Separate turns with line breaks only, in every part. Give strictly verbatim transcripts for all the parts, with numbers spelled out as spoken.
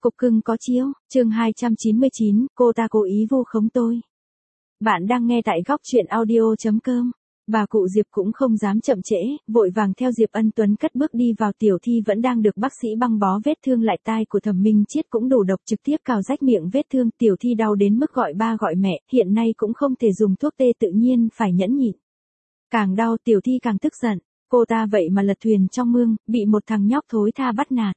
Cục cưng có chiếu, chương hai trăm chín mươi chín, cô ta cố ý vu khống tôi. Bạn đang nghe tại góc truyện audio chấm com. Bà cụ Diệp cũng không dám chậm trễ, vội vàng theo Diệp Ân Tuấn cất bước đi vào. Tiểu Thi vẫn đang được bác sĩ băng bó vết thương, lại tai của Thẩm Minh Chiết cũng đủ độc, trực tiếp cào rách miệng vết thương. Tiểu Thi đau đến mức gọi ba gọi mẹ, hiện nay cũng không thể dùng thuốc tê, tự nhiên phải nhẫn nhịn. Càng đau Tiểu Thi càng tức giận, cô ta vậy mà lật thuyền trong mương, bị một thằng nhóc thối tha bắt nạt.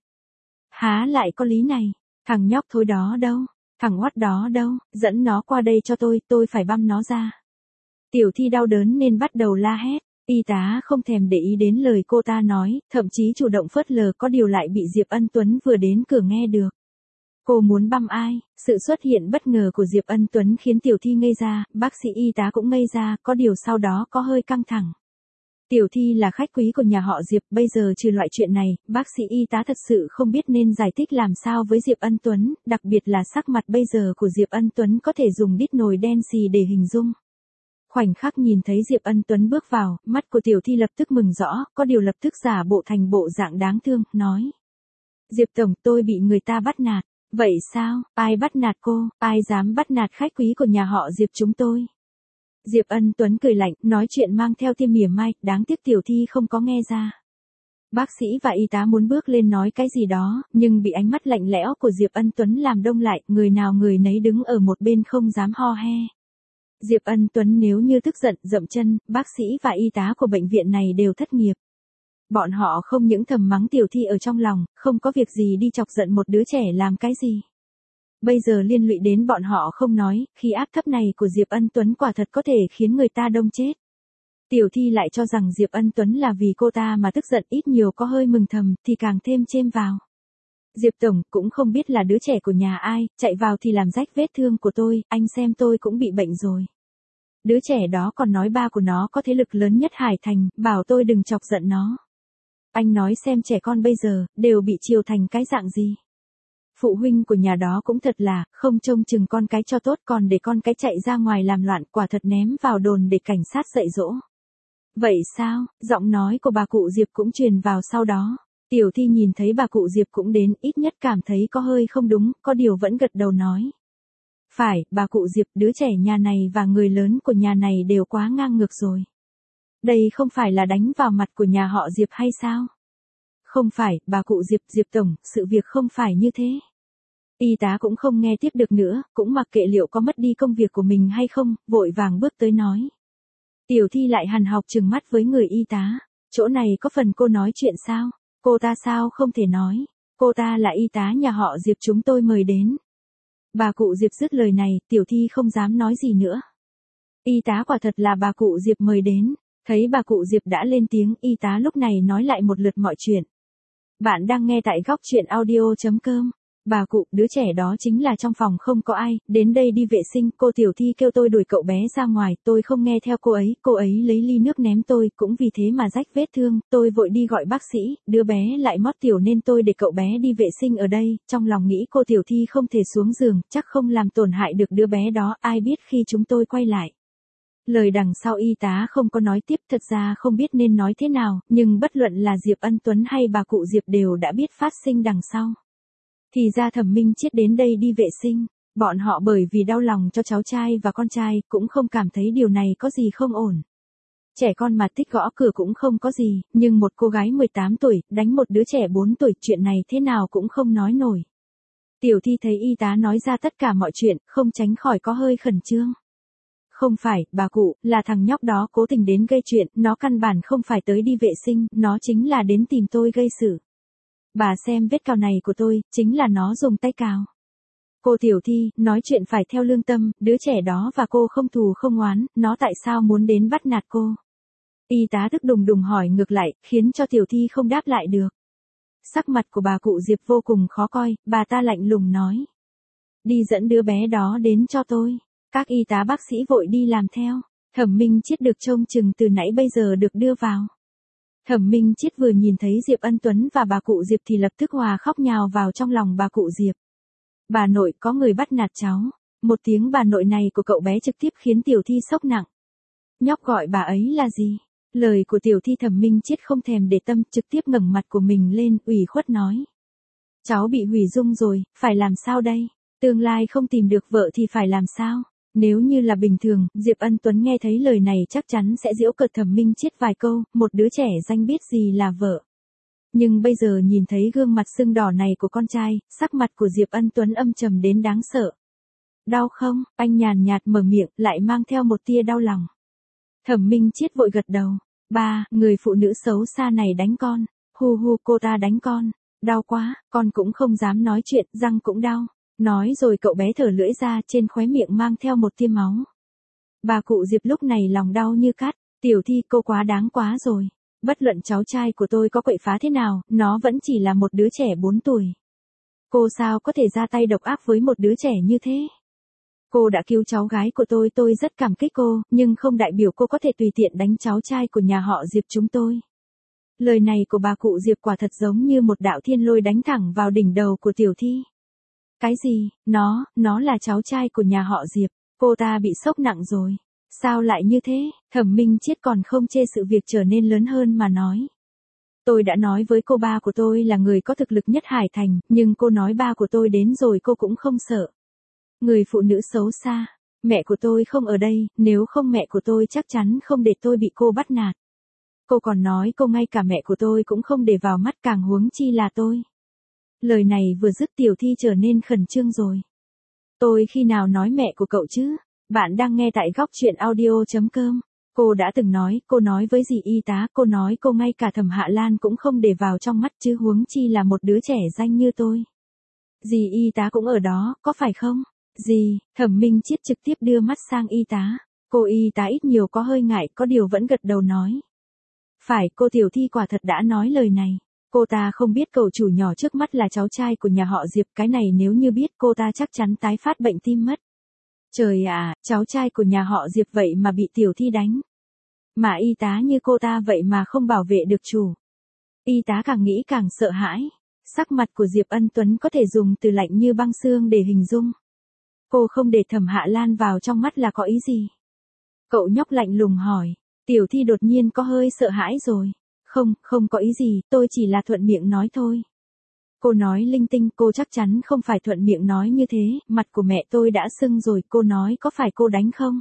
Há lại có lý này, thằng nhóc thối đó đâu, thằng oắt đó đâu, dẫn nó qua đây cho tôi, tôi phải băm nó ra. Tiểu Thi đau đớn nên bắt đầu la hét, y tá không thèm để ý đến lời cô ta nói, thậm chí chủ động phớt lờ, có điều lại bị Diệp Ân Tuấn vừa đến cửa nghe được. Cô muốn băm ai? Sự xuất hiện bất ngờ của Diệp Ân Tuấn khiến Tiểu Thi ngây ra, bác sĩ y tá cũng ngây ra, có điều sau đó có hơi căng thẳng. Tiểu Thi là khách quý của nhà họ Diệp, bây giờ trừ loại chuyện này, bác sĩ y tá thật sự không biết nên giải thích làm sao với Diệp Ân Tuấn, đặc biệt là sắc mặt bây giờ của Diệp Ân Tuấn có thể dùng đít nồi đen xì để hình dung. Khoảnh khắc nhìn thấy Diệp Ân Tuấn bước vào, mắt của Tiểu Thi lập tức mừng rõ, có điều lập tức giả bộ thành bộ dạng đáng thương, nói. Diệp Tổng, tôi bị người ta bắt nạt. Vậy sao, ai bắt nạt cô, ai dám bắt nạt khách quý của nhà họ Diệp chúng tôi? Diệp Ân Tuấn cười lạnh, nói chuyện mang theo tia mỉa mai, đáng tiếc Tiểu Thi không có nghe ra. Bác sĩ và y tá muốn bước lên nói cái gì đó, nhưng bị ánh mắt lạnh lẽo của Diệp Ân Tuấn làm đông lại, người nào người nấy đứng ở một bên không dám ho he. Diệp Ân Tuấn nếu như tức giận, dậm chân, bác sĩ và y tá của bệnh viện này đều thất nghiệp. Bọn họ không những thầm mắng Tiểu Thi ở trong lòng, không có việc gì đi chọc giận một đứa trẻ làm cái gì. Bây giờ liên lụy đến bọn họ không nói, khí áp thấp này của Diệp Ân Tuấn quả thật có thể khiến người ta đông chết. Tiểu Thi lại cho rằng Diệp Ân Tuấn là vì cô ta mà tức giận, ít nhiều có hơi mừng thầm, thì càng thêm chêm vào. Diệp Tổng, cũng không biết là đứa trẻ của nhà ai, chạy vào thì làm rách vết thương của tôi, anh xem tôi cũng bị bệnh rồi. Đứa trẻ đó còn nói ba của nó có thế lực lớn nhất Hải Thành, bảo tôi đừng chọc giận nó. Anh nói xem trẻ con bây giờ, đều bị chiều thành cái dạng gì. Phụ huynh của nhà đó cũng thật là, không trông chừng con cái cho tốt, còn để con cái chạy ra ngoài làm loạn, quả thật ném vào đồn để cảnh sát dạy dỗ. Vậy sao, giọng nói của bà cụ Diệp cũng truyền vào sau đó. Tiểu Thi nhìn thấy bà cụ Diệp cũng đến, ít nhất cảm thấy có hơi không đúng, có điều vẫn gật đầu nói. Phải, bà cụ Diệp, đứa trẻ nhà này và người lớn của nhà này đều quá ngang ngược rồi. Đây không phải là đánh vào mặt của nhà họ Diệp hay sao? Không phải, bà cụ Diệp, Diệp Tổng, sự việc không phải như thế. Y tá cũng không nghe tiếp được nữa, cũng mặc kệ liệu có mất đi công việc của mình hay không, vội vàng bước tới nói. Tiểu Thi lại hằn học trừng mắt với người y tá, chỗ này có phần cô nói chuyện sao? Cô ta sao không thể nói, cô ta là y tá nhà họ Diệp chúng tôi mời đến. Bà cụ Diệp dứt lời này, Tiểu Thi không dám nói gì nữa. Y tá quả thật là bà cụ Diệp mời đến, thấy bà cụ Diệp đã lên tiếng, y tá lúc này nói lại một lượt mọi chuyện. Bạn đang nghe tại góc truyện audio chấm com. Bà cụ, đứa trẻ đó chính là trong phòng không có ai, đến đây đi vệ sinh, cô Tiểu Thi kêu tôi đuổi cậu bé ra ngoài, tôi không nghe theo cô ấy, cô ấy lấy ly nước ném tôi, cũng vì thế mà rách vết thương, tôi vội đi gọi bác sĩ, đứa bé lại mót tiểu nên tôi để cậu bé đi vệ sinh ở đây, trong lòng nghĩ cô Tiểu Thi không thể xuống giường, chắc không làm tổn hại được đứa bé đó, ai biết khi chúng tôi quay lại. Lời đằng sau y tá không có nói tiếp, thật ra không biết nên nói thế nào, nhưng bất luận là Diệp Ân Tuấn hay bà cụ Diệp đều đã biết phát sinh đằng sau. Thì ra Thẩm Minh Chiết đến đây đi vệ sinh, bọn họ bởi vì đau lòng cho cháu trai và con trai, cũng không cảm thấy điều này có gì không ổn. Trẻ con mà thích gõ cửa cũng không có gì, nhưng một cô gái mười tám tuổi, đánh một đứa trẻ bốn tuổi, chuyện này thế nào cũng không nói nổi. Tiểu Thi thấy y tá nói ra tất cả mọi chuyện, không tránh khỏi có hơi khẩn trương. Không phải, bà cụ, là thằng nhóc đó cố tình đến gây chuyện, nó căn bản không phải tới đi vệ sinh, nó chính là đến tìm tôi gây sự. Bà xem vết cào này của tôi, chính là nó dùng tay cào. Cô Tiểu Thi, nói chuyện phải theo lương tâm, đứa trẻ đó và cô không thù không oán, nó tại sao muốn đến bắt nạt cô? Y tá tức đùng đùng hỏi ngược lại, khiến cho Tiểu Thi không đáp lại được. Sắc mặt của bà cụ Diệp vô cùng khó coi, bà ta lạnh lùng nói. Đi dẫn đứa bé đó đến cho tôi. Các y tá bác sĩ vội đi làm theo. Thẩm Minh Chiết được trông chừng từ nãy bây giờ được đưa vào. Thẩm Minh Chiết vừa nhìn thấy Diệp Ân Tuấn và bà cụ Diệp thì lập tức hòa khóc nhào vào trong lòng bà cụ Diệp. Bà nội, có người bắt nạt cháu. Một tiếng bà nội này của cậu bé trực tiếp khiến Tiểu Thi sốc nặng. Nhóc gọi bà ấy là gì? Lời của Tiểu Thi Thẩm Minh Chiết không thèm để tâm, trực tiếp ngẩng mặt của mình lên, ủy khuất nói. Cháu bị hủy dung rồi, phải làm sao đây? Tương lai không tìm được vợ thì phải làm sao? Nếu như là bình thường, Diệp Ân Tuấn nghe thấy lời này chắc chắn sẽ giễu cợt Thẩm Minh Chiết vài câu, một đứa trẻ danh biết gì là vợ. Nhưng bây giờ nhìn thấy gương mặt sưng đỏ này của con trai, sắc mặt của Diệp Ân Tuấn âm trầm đến đáng sợ. Đau không? Anh nhàn nhạt mở miệng, lại mang theo một tia đau lòng. Thẩm Minh Chiết vội gật đầu. Ba, người phụ nữ xấu xa này đánh con. Hu hu, cô ta đánh con. Đau quá, con cũng không dám nói chuyện, răng cũng đau. Nói rồi cậu bé thở lưỡi ra, trên khóe miệng mang theo một tia máu. Bà cụ Diệp lúc này lòng đau như cắt. Tiểu Thi, cô quá đáng quá rồi. Bất luận cháu trai của tôi có quậy phá thế nào, nó vẫn chỉ là một đứa trẻ bốn tuổi. Cô sao có thể ra tay độc ác với một đứa trẻ như thế? Cô đã cứu cháu gái của tôi, tôi rất cảm kích cô, nhưng không đại biểu cô có thể tùy tiện đánh cháu trai của nhà họ Diệp chúng tôi. Lời này của bà cụ Diệp quả thật giống như một đạo thiên lôi đánh thẳng vào đỉnh đầu của Tiểu Thi. Cái gì? Nó, nó là cháu trai của nhà họ Diệp. Cô ta bị sốc nặng rồi. Sao lại như thế? Thẩm Minh Chiết còn không chê sự việc trở nên lớn hơn mà nói. Tôi đã nói với cô ba của tôi là người có thực lực nhất Hải Thành, nhưng cô nói ba của tôi đến rồi cô cũng không sợ. Người phụ nữ xấu xa. Mẹ của tôi không ở đây, nếu không mẹ của tôi chắc chắn không để tôi bị cô bắt nạt. Cô còn nói cô ngay cả mẹ của tôi cũng không để vào mắt, càng huống chi là tôi. Lời này vừa dứt Tiểu Thi trở nên khẩn trương rồi. Tôi khi nào nói mẹ của cậu chứ? Bạn đang nghe tại góc truyện audio chấm com. Cô đã từng nói, cô nói với dì y tá, cô nói cô ngay cả Thẩm Hạ Lan cũng không để vào trong mắt chứ huống chi là một đứa trẻ danh như tôi. Dì y tá cũng ở đó, có phải không? Dì, Thẩm Minh Chiết trực tiếp đưa mắt sang y tá. Cô y tá ít nhiều có hơi ngại, có điều vẫn gật đầu nói. Phải, cô Tiểu Thi quả thật đã nói lời này. Cô ta không biết cậu chủ nhỏ trước mắt là cháu trai của nhà họ Diệp, cái này nếu như biết cô ta chắc chắn tái phát bệnh tim mất. Trời ạ, cháu trai của nhà họ Diệp vậy mà bị Tiểu Thi đánh. Mà y tá như cô ta vậy mà không bảo vệ được chủ. Y tá càng nghĩ càng sợ hãi. Sắc mặt của Diệp Ân Tuấn có thể dùng từ lạnh như băng xương để hình dung. Cô không để Thẩm Hạ Lan vào trong mắt là có ý gì? Cậu nhóc lạnh lùng hỏi. Tiểu Thi đột nhiên có hơi sợ hãi rồi. Không, không có ý gì, tôi chỉ là thuận miệng nói thôi. Cô nói linh tinh, cô chắc chắn không phải thuận miệng nói như thế, mặt của mẹ tôi đã sưng rồi, cô nói có phải cô đánh không?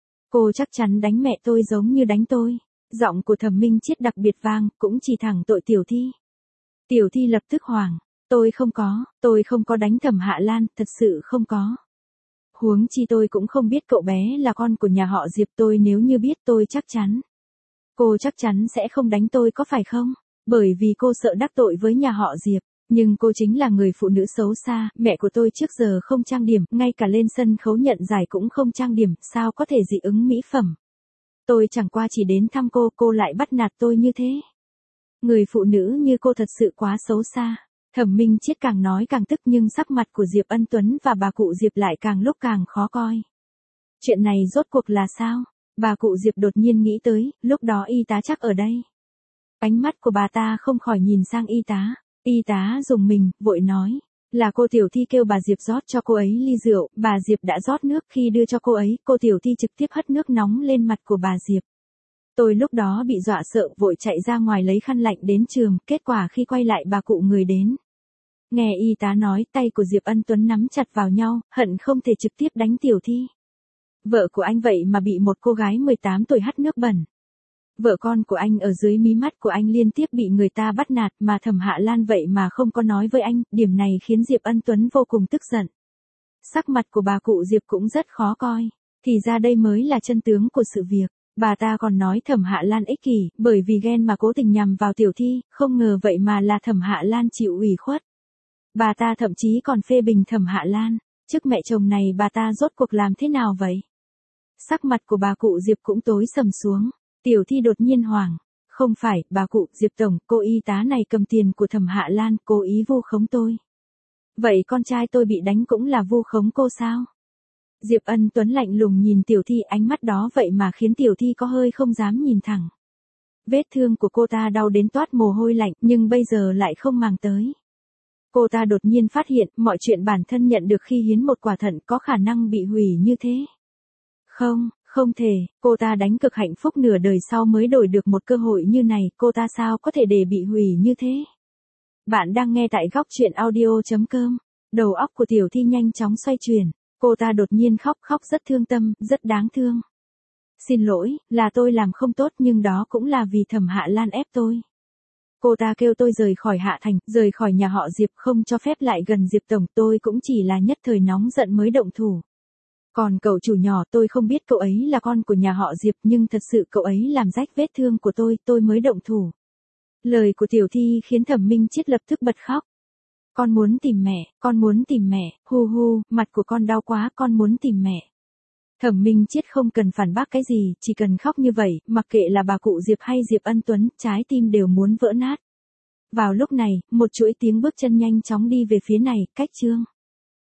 Cô chắc chắn đánh mẹ tôi giống như đánh tôi. Giọng của Thẩm Minh Chiết đặc biệt vang, cũng chỉ thẳng tội Tiểu Thi. Tiểu Thi lập tức hoảng. Tôi không có, tôi không có đánh Thẩm Hạ Lan, thật sự không có. Huống chi tôi cũng không biết cậu bé là con của nhà họ Diệp, tôi nếu như biết tôi chắc chắn. Cô chắc chắn sẽ không đánh tôi có phải không? Bởi vì cô sợ đắc tội với nhà họ Diệp. Nhưng cô chính là người phụ nữ xấu xa, mẹ của tôi trước giờ không trang điểm, ngay cả lên sân khấu nhận giải cũng không trang điểm, sao có thể dị ứng mỹ phẩm. Tôi chẳng qua chỉ đến thăm cô, cô lại bắt nạt tôi như thế. Người phụ nữ như cô thật sự quá xấu xa. Thẩm Minh Chiết càng nói càng tức nhưng sắc mặt của Diệp Ân Tuấn và bà cụ Diệp lại càng lúc càng khó coi. Chuyện này rốt cuộc là sao? Bà cụ Diệp đột nhiên nghĩ tới, lúc đó y tá chắc ở đây. Ánh mắt của bà ta không khỏi nhìn sang y tá. Y tá dùng mình, vội nói. Là cô Tiểu Thi kêu bà Diệp rót cho cô ấy ly rượu, bà Diệp đã rót nước, khi đưa cho cô ấy, cô Tiểu Thi trực tiếp hất nước nóng lên mặt của bà Diệp. Tôi lúc đó bị dọa sợ, vội chạy ra ngoài lấy khăn lạnh đến trường, kết quả khi quay lại bà cụ người đến. Nghe y tá nói, tay của Diệp Ân Tuấn nắm chặt vào nhau, hận không thể trực tiếp đánh Tiểu Thi. Vợ của anh vậy mà bị một cô gái mười tám tuổi hắt nước bẩn. Vợ con của anh ở dưới mí mắt của anh liên tiếp bị người ta bắt nạt mà Thẩm Hạ Lan vậy mà không có nói với anh, điểm này khiến Diệp Ân Tuấn vô cùng tức giận. Sắc mặt của bà cụ Diệp cũng rất khó coi, thì ra đây mới là chân tướng của sự việc. Bà ta còn nói Thẩm Hạ Lan ích kỷ, bởi vì ghen mà cố tình nhằm vào Tiểu Thi, không ngờ vậy mà là Thẩm Hạ Lan chịu ủy khuất. Bà ta thậm chí còn phê bình Thẩm Hạ Lan, trước mẹ chồng này bà ta rốt cuộc làm thế nào vậy? Sắc mặt của bà cụ Diệp cũng tối sầm xuống. Tiểu Thi đột nhiên hoảng. Không phải, bà cụ, Diệp Tổng, cô y tá này cầm tiền của Thẩm Hạ Lan, cố ý vu khống tôi. Vậy con trai tôi bị đánh cũng là vu khống cô sao? Diệp Ân Tuấn lạnh lùng nhìn Tiểu Thi, ánh mắt đó vậy mà khiến Tiểu Thi có hơi không dám nhìn thẳng. Vết thương của cô ta đau đến toát mồ hôi lạnh, nhưng bây giờ lại không màng tới. Cô ta đột nhiên phát hiện, mọi chuyện bản thân nhận được khi hiến một quả thận có khả năng bị hủy như thế. Không, không thể, cô ta đánh cực hạnh phúc nửa đời sau mới đổi được một cơ hội như này, cô ta sao có thể để bị hủy như thế? Bạn đang nghe tại góc chuyện audio chấm com. Đầu óc của Tiểu Thi nhanh chóng xoay chuyển. Cô ta đột nhiên khóc khóc rất thương tâm, rất đáng thương. Xin lỗi, là tôi làm không tốt nhưng đó cũng là vì Thẩm Hạ Lan ép tôi. Cô ta kêu tôi rời khỏi Hạ Thành, rời khỏi nhà họ Diệp, không cho phép lại gần Diệp Tổng, tôi cũng chỉ là nhất thời nóng giận mới động thủ. Còn cậu chủ nhỏ, tôi không biết cậu ấy là con của nhà họ Diệp, nhưng thật sự cậu ấy làm rách vết thương của tôi, tôi mới động thủ. Lời của Tiểu Thi khiến Thẩm Minh Chiết lập tức bật khóc. Con muốn tìm mẹ, con muốn tìm mẹ, hu hu, mặt của con đau quá, con muốn tìm mẹ. Thẩm Minh Chiết không cần phản bác cái gì, chỉ cần khóc như vậy, mặc kệ là bà cụ Diệp hay Diệp Ân Tuấn, trái tim đều muốn vỡ nát. Vào lúc này, một chuỗi tiếng bước chân nhanh chóng đi về phía này, cách Trương.